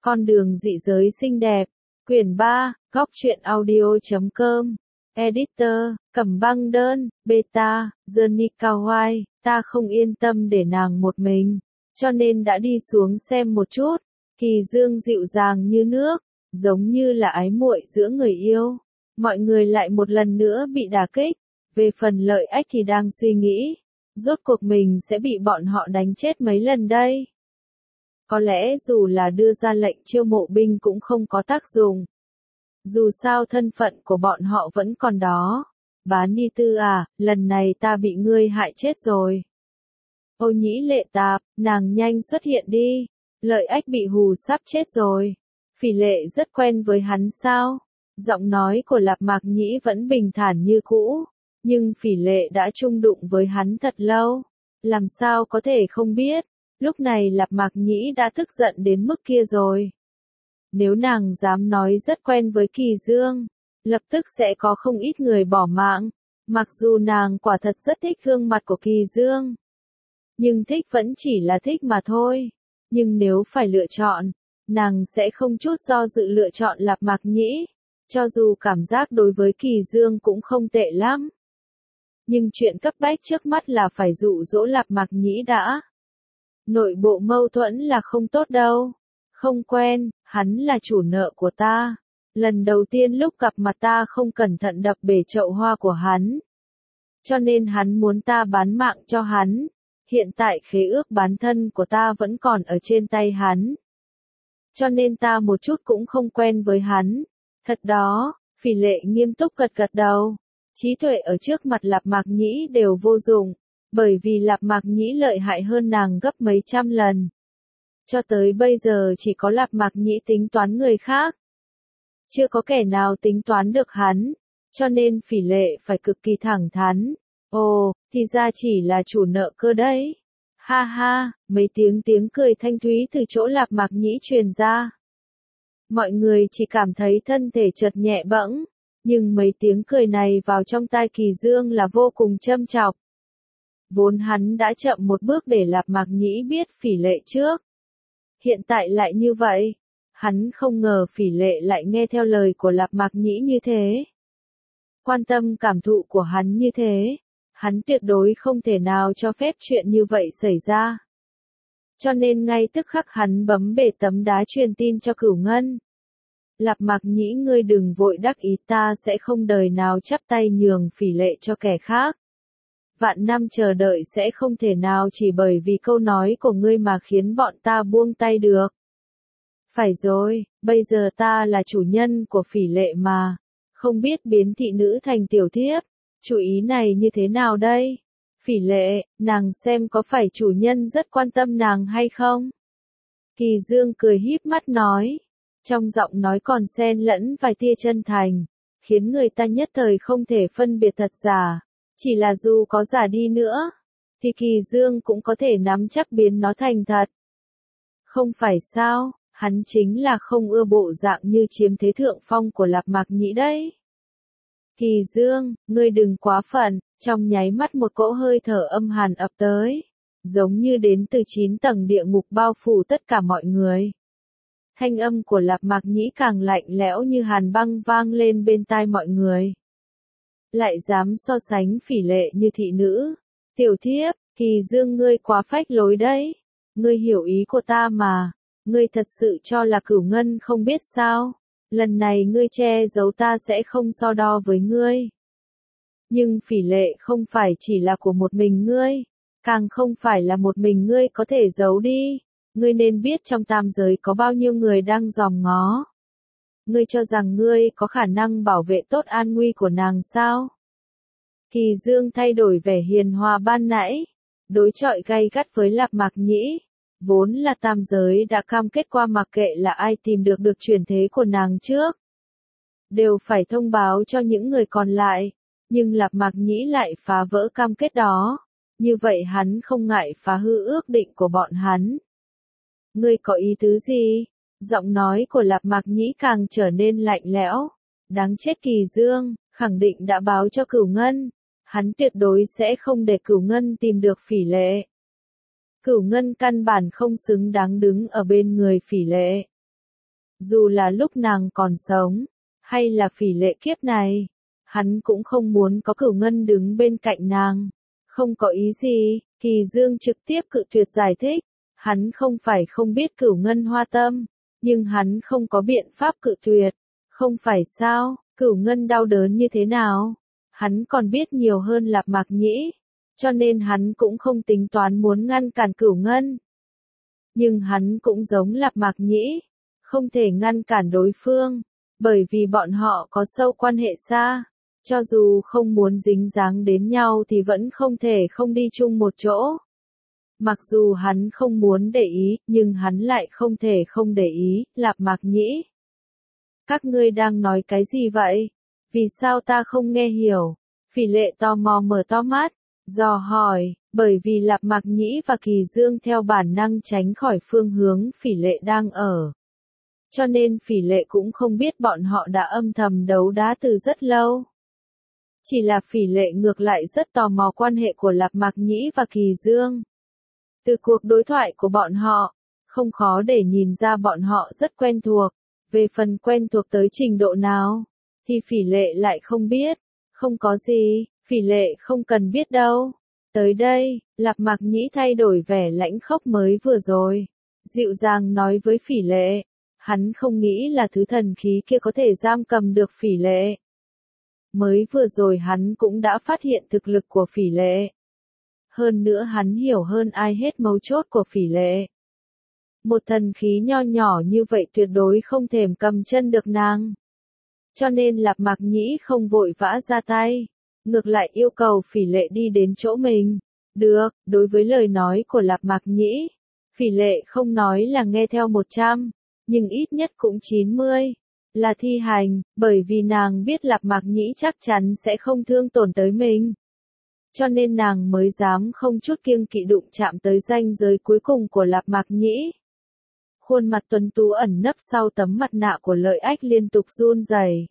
Con đường dị giới xinh đẹp. Quyển 3, Góc truyện audio.com. Editor, Cẩm Băng Đơn, Beta, Johnny Kawai. Ta không yên tâm để nàng một mình, cho nên đã đi xuống xem một chút. Kỳ Dương dịu dàng như nước, giống như là ái muội giữa người yêu. Mọi người lại một lần nữa bị đả kích. Về phần Lợi Ách thì đang suy nghĩ, rốt cuộc mình sẽ bị bọn họ đánh chết mấy lần đây. Có lẽ dù là đưa ra lệnh chiêu mộ binh cũng không có tác dụng. Dù sao thân phận của bọn họ vẫn còn đó. Bán Ni Tư à, lần này ta bị ngươi hại chết rồi. Ô Nhĩ Lệ Tạp, nàng nhanh xuất hiện đi. Lợi Ách bị hù sắp chết rồi. Phỉ Lệ rất quen với hắn sao? Giọng nói của Lạp Mạc Nhĩ vẫn bình thản như cũ. Nhưng Phỉ Lệ đã chung đụng với hắn thật lâu. Làm sao có thể không biết? Lúc này Lạp Mạc Nhĩ đã tức giận đến mức kia rồi. Nếu nàng dám nói rất quen với Kỳ Dương, lập tức sẽ có không ít người bỏ mạng. Mặc dù nàng quả thật rất thích gương mặt của Kỳ Dương, nhưng thích vẫn chỉ là thích mà thôi. Nhưng nếu phải lựa chọn, nàng sẽ không chút do dự lựa chọn Lạp Mạc Nhĩ. Cho dù cảm giác đối với Kỳ Dương cũng không tệ lắm. Nhưng chuyện cấp bách trước mắt là phải dụ dỗ Lạp Mạc Nhĩ đã. Nội bộ mâu thuẫn là không tốt đâu. Không quen, hắn là chủ nợ của ta. Lần đầu tiên lúc gặp mặt ta không cẩn thận đập bể chậu hoa của hắn. Cho nên hắn muốn ta bán mạng cho hắn. Hiện tại khế ước bán thân của ta vẫn còn ở trên tay hắn. Cho nên ta một chút cũng không quen với hắn. Thật đó, Phỉ Lệ nghiêm túc gật gật đầu. Trí tuệ ở trước mặt Lạp Mạc Nhĩ đều vô dụng. Bởi vì Lạp Mạc Nhĩ lợi hại hơn nàng gấp mấy trăm lần. Cho tới bây giờ chỉ có Lạp Mạc Nhĩ tính toán người khác. Chưa có kẻ nào tính toán được hắn. Cho nên Phỉ Lệ phải cực kỳ thẳng thắn. Ồ, thì ra chỉ là chủ nợ cơ đấy. Ha ha, mấy tiếng cười thanh thúy từ chỗ Lạp Mạc Nhĩ truyền ra. Mọi người chỉ cảm thấy thân thể chợt nhẹ bẫng. Nhưng mấy tiếng cười này vào trong tai Kỳ Dương là vô cùng châm chọc. Vốn hắn đã chậm một bước để Lạp Mạc Nhĩ biết Phỉ Lệ trước. Hiện tại lại như vậy. Hắn không ngờ Phỉ Lệ lại nghe theo lời của Lạp Mạc Nhĩ như thế. Quan tâm cảm thụ của hắn như thế. Hắn tuyệt đối không thể nào cho phép chuyện như vậy xảy ra. Cho nên ngay tức khắc hắn bấm bể tấm đá truyền tin cho Cửu Ngân. Lạp Mạc Nhĩ ngươi đừng vội đắc ý, ta sẽ không đời nào chắp tay nhường Phỉ Lệ cho kẻ khác. Vạn năm chờ đợi sẽ không thể nào chỉ bởi vì câu nói của ngươi mà khiến bọn ta buông tay được. Phải rồi, bây giờ ta là chủ nhân của Phỉ Lệ mà. Không biết biến thị nữ thành tiểu thiếp. Chủ ý này như thế nào đây? Phỉ Lệ, nàng xem có phải chủ nhân rất quan tâm nàng hay không? Kỳ Dương cười híp mắt nói. Trong giọng nói còn xen lẫn vài tia chân thành. Khiến người ta nhất thời không thể phân biệt thật giả. Chỉ là dù có giả đi nữa, thì Kỳ Dương cũng có thể nắm chắc biến nó thành thật. Không phải sao, hắn chính là không ưa bộ dạng như chiếm thế thượng phong của Lạp Mạc Nhĩ đấy. Kỳ Dương, ngươi đừng quá phận, trong nháy mắt một cỗ hơi thở âm hàn ập tới. Giống như đến từ 9 tầng địa ngục bao phủ tất cả mọi người. Thanh âm của Lạp Mạc Nhĩ càng lạnh lẽo như hàn băng vang lên bên tai mọi người. Lại dám so sánh Phỉ Lệ như thị nữ. Tiểu thiếp, Kỳ Dương ngươi quá phách lối đấy. Ngươi hiểu ý của ta mà. Ngươi thật sự cho là Cửu Ngân không biết sao. Lần này ngươi che giấu ta sẽ không so đo với ngươi. Nhưng Phỉ Lệ không phải chỉ là của một mình ngươi. Càng không phải là một mình ngươi có thể giấu đi. Ngươi nên biết trong tam giới có bao nhiêu người đang dòm ngó. Ngươi cho rằng ngươi có khả năng bảo vệ tốt an nguy của nàng sao? Kỳ Dương thay đổi vẻ hiền hòa ban nãy, đối chọi gay gắt với Lạp Mạc Nhĩ. Vốn là tam giới đã cam kết qua mặc kệ là ai tìm được truyền thế của nàng trước. Đều phải thông báo cho những người còn lại. Nhưng Lạp Mạc Nhĩ lại phá vỡ cam kết đó. Như vậy hắn không ngại phá hư ước định của bọn hắn. Ngươi có ý tứ gì? Giọng nói của Lạp Mạc Nhĩ càng trở nên lạnh lẽo. Đáng chết Kỳ Dương, khẳng định đã báo cho Cửu Ngân. Hắn tuyệt đối sẽ không để Cửu Ngân tìm được Phỉ Lệ. Cửu Ngân căn bản không xứng đáng đứng ở bên người Phỉ Lệ. Dù là lúc nàng còn sống, hay là Phỉ Lệ kiếp này, hắn cũng không muốn có Cửu Ngân đứng bên cạnh nàng. Không có ý gì, Kỳ Dương trực tiếp cự tuyệt giải thích. Hắn không phải không biết Cửu Ngân hoa tâm, nhưng hắn không có biện pháp cự tuyệt. Không phải sao, Cửu Ngân đau đớn như thế nào? Hắn còn biết nhiều hơn Lạp Mạc Nhĩ, cho nên hắn cũng không tính toán muốn ngăn cản Cửu Ngân. Nhưng hắn cũng giống Lạp Mạc Nhĩ, không thể ngăn cản đối phương, bởi vì bọn họ có sâu quan hệ xa. Cho dù không muốn dính dáng đến nhau thì vẫn không thể không đi chung một chỗ. Mặc dù hắn không muốn để ý, nhưng hắn lại không thể không để ý, Lạp Mạc Nhĩ. Các ngươi đang nói cái gì vậy? Vì sao ta không nghe hiểu? Phỉ Lệ tò mò mở to mắt, dò hỏi, bởi vì Lạp Mạc Nhĩ và Kỳ Dương theo bản năng tránh khỏi phương hướng Phỉ Lệ đang ở. Cho nên Phỉ Lệ cũng không biết bọn họ đã âm thầm đấu đá từ rất lâu. Chỉ là Phỉ Lệ ngược lại rất tò mò quan hệ của Lạp Mạc Nhĩ và Kỳ Dương. Từ cuộc đối thoại của bọn họ, không khó để nhìn ra bọn họ rất quen thuộc. Về phần quen thuộc tới trình độ nào, thì Phỉ Lệ lại không biết. Không có gì, Phỉ Lệ không cần biết đâu. Tới đây, Lạp Mạc Nhĩ thay đổi vẻ lãnh khốc mới vừa rồi. Dịu dàng nói với Phỉ Lệ. Hắn không nghĩ là thứ thần khí kia có thể giam cầm được Phỉ Lệ. Mới vừa rồi hắn cũng đã phát hiện thực lực của Phỉ Lệ. Hơn nữa hắn hiểu hơn ai hết mấu chốt của Phỉ Lệ. Một thần khí nho nhỏ như vậy tuyệt đối không thèm cầm chân được nàng. Cho nên Lạp Mạc Nhĩ không vội vã ra tay. Ngược lại yêu cầu Phỉ Lệ đi đến chỗ mình. Được, đối với lời nói của Lạp Mạc Nhĩ, Phỉ Lệ không nói là nghe theo 100, nhưng ít nhất cũng 90. Là thi hành, bởi vì nàng biết Lạp Mạc Nhĩ chắc chắn sẽ không thương tổn tới mình. Cho nên nàng mới dám không chút kiêng kỵ đụng chạm tới ranh giới cuối cùng của Lạp Mạc Nhĩ. Khuôn mặt tuấn tú ẩn nấp sau tấm mặt nạ của Lợi Ách liên tục run rẩy.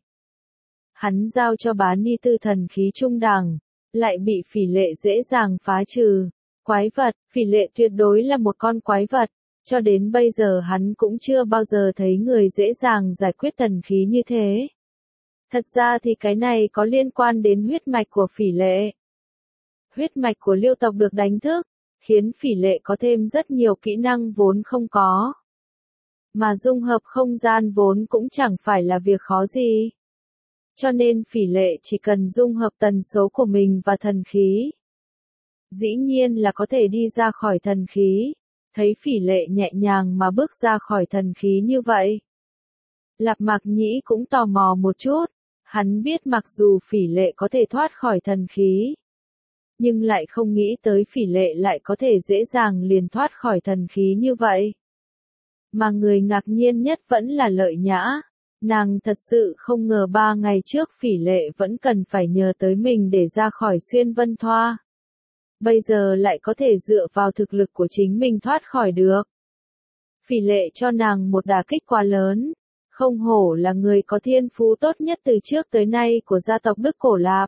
Hắn giao cho Bá Ni Tư thần khí trung đẳng, lại bị Phỉ Lệ dễ dàng phá trừ. Quái vật, Phỉ Lệ tuyệt đối là một con quái vật. Cho đến bây giờ hắn cũng chưa bao giờ thấy người dễ dàng giải quyết thần khí như thế. Thật ra thì cái này có liên quan đến huyết mạch của Phỉ Lệ. Huyết mạch của Liêu tộc được đánh thức, khiến Phỉ Lệ có thêm rất nhiều kỹ năng vốn không có. Mà dung hợp không gian vốn cũng chẳng phải là việc khó gì. Cho nên Phỉ Lệ chỉ cần dung hợp tần số của mình và thần khí. Dĩ nhiên là có thể đi ra khỏi thần khí. Thấy Phỉ Lệ nhẹ nhàng mà bước ra khỏi thần khí như vậy. Lạp Mạc Nhĩ cũng tò mò một chút. Hắn biết mặc dù Phỉ Lệ có thể thoát khỏi thần khí, nhưng lại không nghĩ tới Phỉ Lệ lại có thể dễ dàng liền thoát khỏi thần khí như vậy. Mà người ngạc nhiên nhất vẫn là Lợi Nhã. Nàng thật sự không ngờ 3 ngày trước Phỉ Lệ vẫn cần phải nhờ tới mình để ra khỏi Xuyên Vân Thoa. Bây giờ lại có thể dựa vào thực lực của chính mình thoát khỏi được. Phỉ Lệ cho nàng một đả kích quá lớn. Không hổ là người có thiên phú tốt nhất từ trước tới nay của gia tộc Đức Cổ Lạp.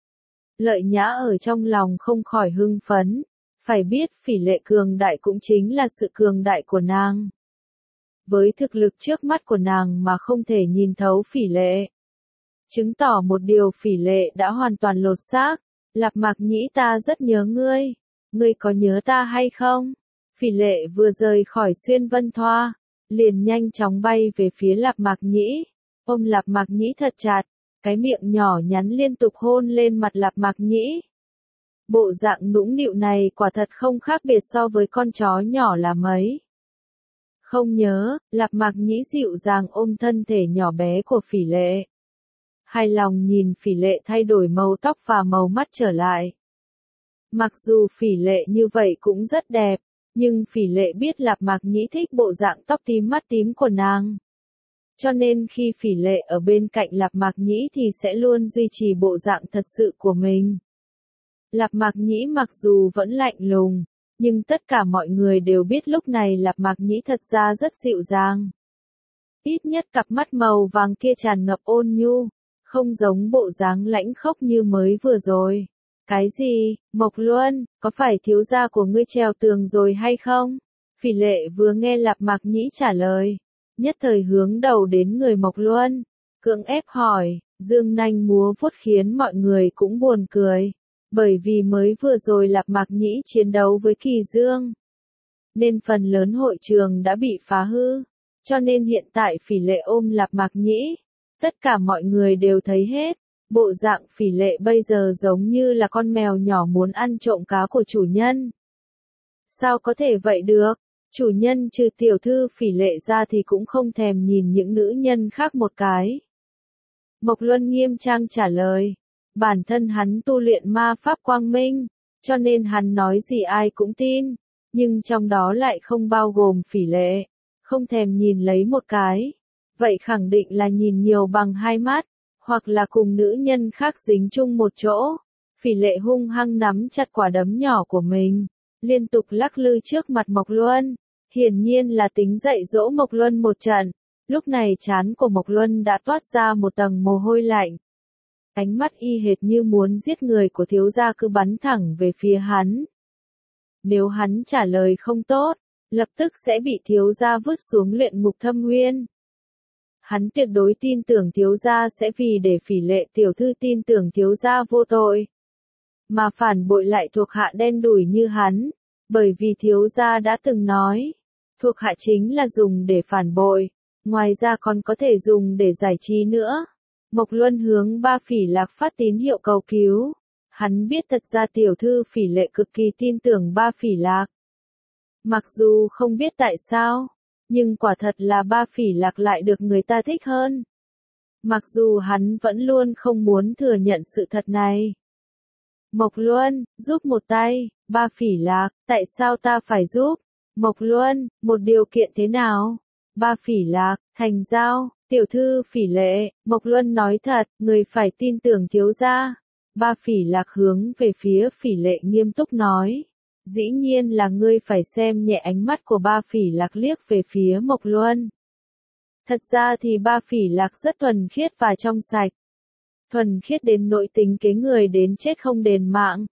Lợi Nhã ở trong lòng không khỏi hưng phấn. Phải biết Phỉ Lệ cường đại cũng chính là sự cường đại của nàng. Với thực lực trước mắt của nàng mà không thể nhìn thấu Phỉ Lệ, chứng tỏ một điều Phỉ Lệ đã hoàn toàn lột xác. Lạp Mạc Nhĩ, ta rất nhớ ngươi. Ngươi có nhớ ta hay không? Phỉ Lệ vừa rời khỏi Xuyên Vân Thoa, liền nhanh chóng bay về phía Lạp Mạc Nhĩ, ôm Lạp Mạc Nhĩ thật chặt, cái miệng nhỏ nhắn liên tục hôn lên mặt Lạp Mạc Nhĩ. Bộ dạng nũng nịu này quả thật không khác biệt so với con chó nhỏ là mấy. Không nhớ, Lạp Mạc Nhĩ dịu dàng ôm thân thể nhỏ bé của Phỉ Lệ. Hài lòng nhìn Phỉ Lệ thay đổi màu tóc và màu mắt trở lại. Mặc dù Phỉ Lệ như vậy cũng rất đẹp, nhưng Phỉ Lệ biết Lạp Mạc Nhĩ thích bộ dạng tóc tím mắt tím của nàng. Cho nên khi Phỉ Lệ ở bên cạnh Lạp Mạc Nhĩ thì sẽ luôn duy trì bộ dạng thật sự của mình. Lạp Mạc Nhĩ mặc dù vẫn lạnh lùng, nhưng tất cả mọi người đều biết lúc này Lạp Mạc Nhĩ thật ra rất dịu dàng. Ít nhất cặp mắt màu vàng kia tràn ngập ôn nhu, không giống bộ dáng lãnh khốc như mới vừa rồi. Cái gì, Mộc Luân, có phải thiếu gia của ngươi trèo tường rồi hay không? Phỉ Lệ vừa nghe Lạp Mạc Nhĩ trả lời, nhất thời hướng đầu đến người Mộc Luân, cưỡng ép hỏi, dương nanh múa vuốt khiến mọi người cũng buồn cười, bởi vì mới vừa rồi Lạp Mạc Nhĩ chiến đấu với Kỳ Dương, nên phần lớn hội trường đã bị phá hư, cho nên hiện tại Phỉ Lệ ôm Lạp Mạc Nhĩ, tất cả mọi người đều thấy hết, bộ dạng Phỉ Lệ bây giờ giống như là con mèo nhỏ muốn ăn trộm cá của chủ nhân. Sao có thể vậy được? Chủ nhân trừ tiểu thư Phỉ Lệ ra thì cũng không thèm nhìn những nữ nhân khác một cái. Mộc Luân nghiêm trang trả lời, bản thân hắn tu luyện ma pháp quang minh, cho nên hắn nói gì ai cũng tin, nhưng trong đó lại không bao gồm Phỉ Lệ, không thèm nhìn lấy một cái. Vậy khẳng định là nhìn nhiều bằng hai mắt, hoặc là cùng nữ nhân khác dính chung một chỗ. Phỉ Lệ hung hăng nắm chặt quả đấm nhỏ của mình, liên tục lắc lư trước mặt Mộc Luân, hiển nhiên là tính dạy dỗ Mộc Luân một trận. Lúc này trán của Mộc Luân đã toát ra một tầng mồ hôi lạnh. Ánh mắt y hệt như muốn giết người của thiếu gia cứ bắn thẳng về phía hắn. Nếu hắn trả lời không tốt, lập tức sẽ bị thiếu gia vứt xuống luyện ngục thâm nguyên. Hắn tuyệt đối tin tưởng thiếu gia sẽ vì để Phỉ Lệ tiểu thư tin tưởng thiếu gia vô tội, mà phản bội lại thuộc hạ đen đủi như hắn, bởi vì thiếu gia đã từng nói, thuộc hạ chính là dùng để phản bội, ngoài ra còn có thể dùng để giải trí nữa. Mộc Luân hướng Ba Phỉ Lạc phát tín hiệu cầu cứu. Hắn biết thật ra tiểu thư Phỉ Lệ cực kỳ tin tưởng Ba Phỉ Lạc. Mặc dù không biết tại sao, nhưng quả thật là Ba Phỉ Lạc lại được người ta thích hơn. Mặc dù hắn vẫn luôn không muốn thừa nhận sự thật này. Mộc Luân, giúp một tay. Ba Phỉ Lạc, tại sao ta phải giúp? Mộc Luân, một điều kiện thế nào? Ba Phỉ Lạc, thành giao. Tiểu thư Phỉ Lệ, Mộc Luân nói thật, người phải tin tưởng thiếu gia. Ba Phỉ Lạc hướng về phía Phỉ Lệ nghiêm túc nói. Dĩ nhiên là ngươi phải xem nhẹ ánh mắt của Ba Phỉ Lạc liếc về phía Mộc Luân. Thật ra thì Ba Phỉ Lạc rất thuần khiết và trong sạch. Thuần khiết đến nỗi tính kế người đến chết không đền mạng.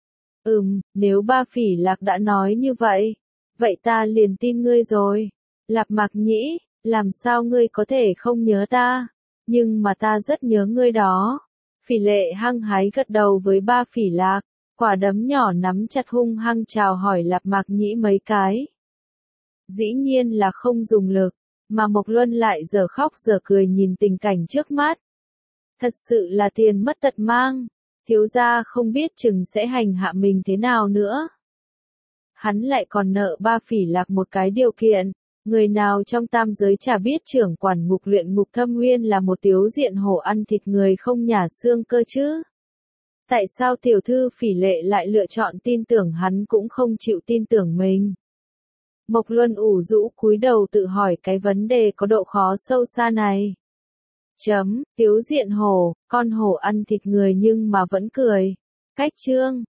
Nếu Ba Phỉ Lạc đã nói như vậy, vậy ta liền tin ngươi rồi. Lạp Mạc Nhĩ, làm sao ngươi có thể không nhớ ta? Nhưng mà ta rất nhớ ngươi đó. Phỉ Lệ hăng hái gật đầu với Ba Phỉ Lạc, quả đấm nhỏ nắm chặt hung hăng chào hỏi Lạp Mạc Nhĩ mấy cái. Dĩ nhiên là không dùng lực, mà Mộc Luân lại giờ khóc giờ cười nhìn tình cảnh trước mắt. Thật sự là tiền mất tật mang, thiếu gia không biết chừng sẽ hành hạ mình thế nào nữa. Hắn lại còn nợ Ba Phỉ Lạc một cái điều kiện. Người nào trong tam giới chả biết trưởng quản ngục luyện ngục thâm nguyên là một tiếu diện hổ ăn thịt người không nhả xương cơ chứ? Tại sao tiểu thư Phỉ Lệ lại lựa chọn tin tưởng hắn cũng không chịu tin tưởng mình? Mộc Luân ủ rũ cúi đầu tự hỏi cái vấn đề có độ khó sâu xa này. Tiếu diện hổ, con hổ ăn thịt người nhưng mà vẫn cười. Cách chương